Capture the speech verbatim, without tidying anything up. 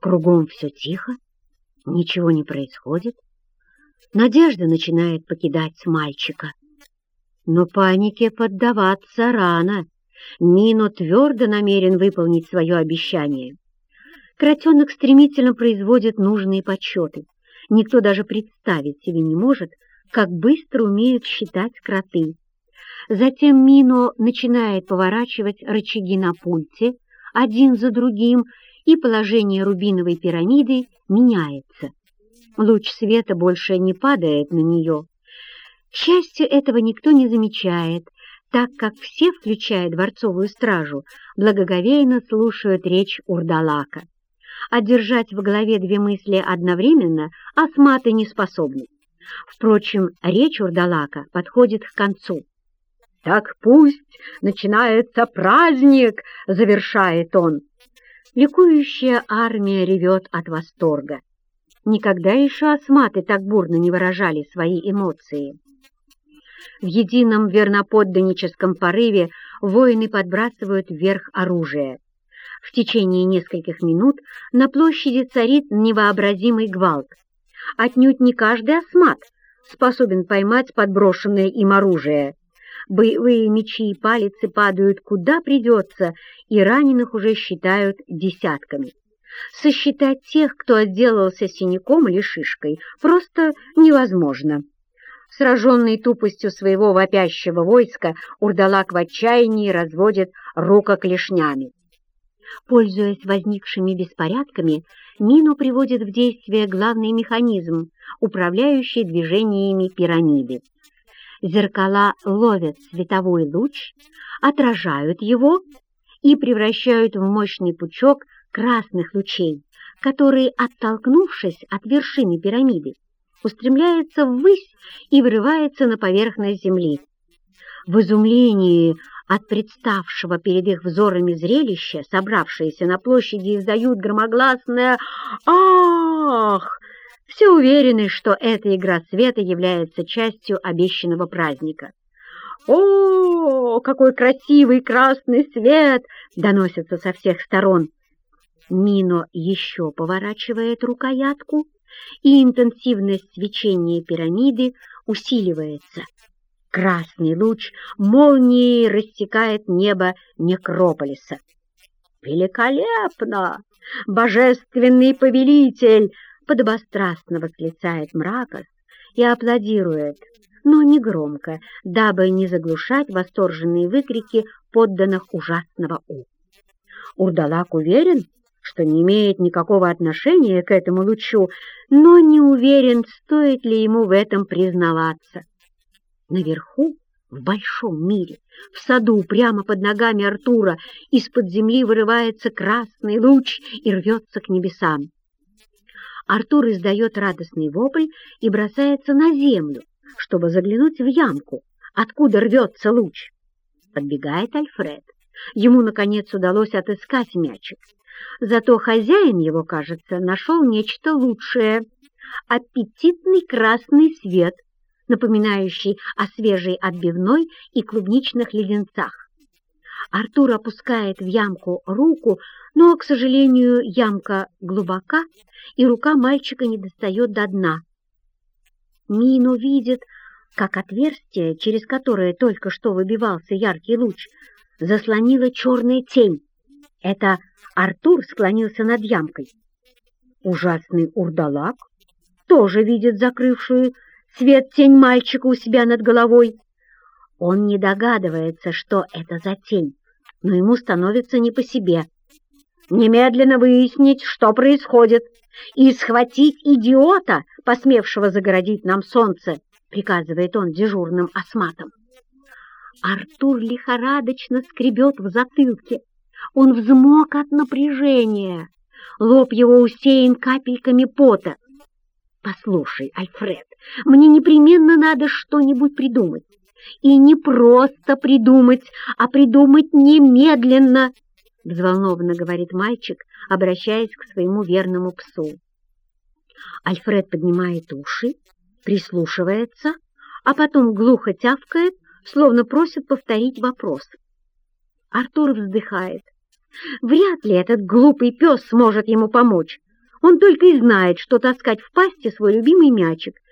Кругом все тихо, ничего не происходит. Надежда начинает покидать мальчика. Но панике поддаваться рано. Мино твердо намерен выполнить свое обещание. Кротенок стремительно производит нужные подсчеты. Никто даже представить себе не может, как быстро умеют считать кроты. Затем Мино начинает поворачивать рычаги на пульте один за другим, и положение рубиновой пирамиды меняется. Луч света больше не падает на нее. К счастью, этого никто не замечает, так как все, включая дворцовую стражу, благоговейно слушают речь Урдалака. А держать в голове две мысли одновременно асматы не способны. Впрочем, речь Урдалака подходит к концу. «Так пусть начинается праздник!» — завершает он. Ликующая армия ревет от восторга. Никогда еще асматы так бурно не выражали свои эмоции. В едином верноподданническом порыве воины подбрасывают вверх оружие. В течение нескольких минут на площади царит невообразимый гвалт. Отнюдь не каждый асмат способен поймать подброшенное им оружие. Боевые мечи и палицы падают куда придется, и раненых уже считают десятками. Сосчитать тех, кто отделался синяком или шишкой, просто невозможно. Сраженный тупостью своего вопящего войска, Урдалак в отчаянии разводит рукоклешнями. Пользуясь возникшими беспорядками, Мино приводит в действие главный механизм, управляющий движениями пирамиды. Зеркала ловят световой луч, отражают его и превращают в мощный пучок красных лучей, которые, оттолкнувшись от вершины пирамиды, устремляются ввысь и вырываются на поверхность земли. В изумлении от представшего перед их взорами зрелища собравшиеся на площади издают громогласное «Ах!». Все уверены, что эта игра света является частью обещанного праздника. «О, какой красивый красный свет!» — доносится со всех сторон. Мино еще поворачивает рукоятку, и интенсивность свечения пирамиды усиливается. Красный луч молнией рассекает небо некрополиса. «Великолепно! Божественный повелитель!» — подобострастно восклицает Мракос и аплодирует, но не громко, дабы не заглушать восторженные выкрики подданных ужасного У. Урдалак уверен, что не имеет никакого отношения к этому лучу, но не уверен, стоит ли ему в этом признаваться. Наверху, в большом мире, в саду, прямо под ногами Артура, из-под земли вырывается красный луч и рвется к небесам. Артур издает радостный вопль и бросается на землю, чтобы заглянуть в ямку, откуда рвется луч. Подбегает Альфред. Ему, наконец, удалось отыскать мячик. Зато хозяин его, кажется, нашел нечто лучшее — аппетитный красный свет, напоминающий о свежей отбивной и клубничных леденцах. Артур опускает в ямку руку, но, к сожалению, ямка глубока, и рука мальчика не достает до дна. Мино видит, как отверстие, через которое только что выбивался яркий луч, заслонила черная тень. Это Артур склонился над ямкой. Ужасный Урдалак тоже видит закрывшую свет тень мальчика у себя над головой. Он не догадывается, что это за тень, но ему становится не по себе. «Немедленно выяснить, что происходит, и схватить идиота, посмевшего загородить нам солнце», — приказывает он дежурным асматам. Артур лихорадочно скребет в затылке. Он взмок от напряжения. Лоб его усеян капельками пота. «Послушай, Альфред, мне непременно надо что-нибудь придумать. И не просто придумать, а придумать немедленно», — взволнованно говорит мальчик, обращаясь к своему верному псу. Альфред поднимает уши, прислушивается, а потом глухо тявкает, словно просит повторить вопрос. Артур вздыхает. Вряд ли этот глупый пес сможет ему помочь. Он только и знает, что таскать в пасти свой любимый мячик.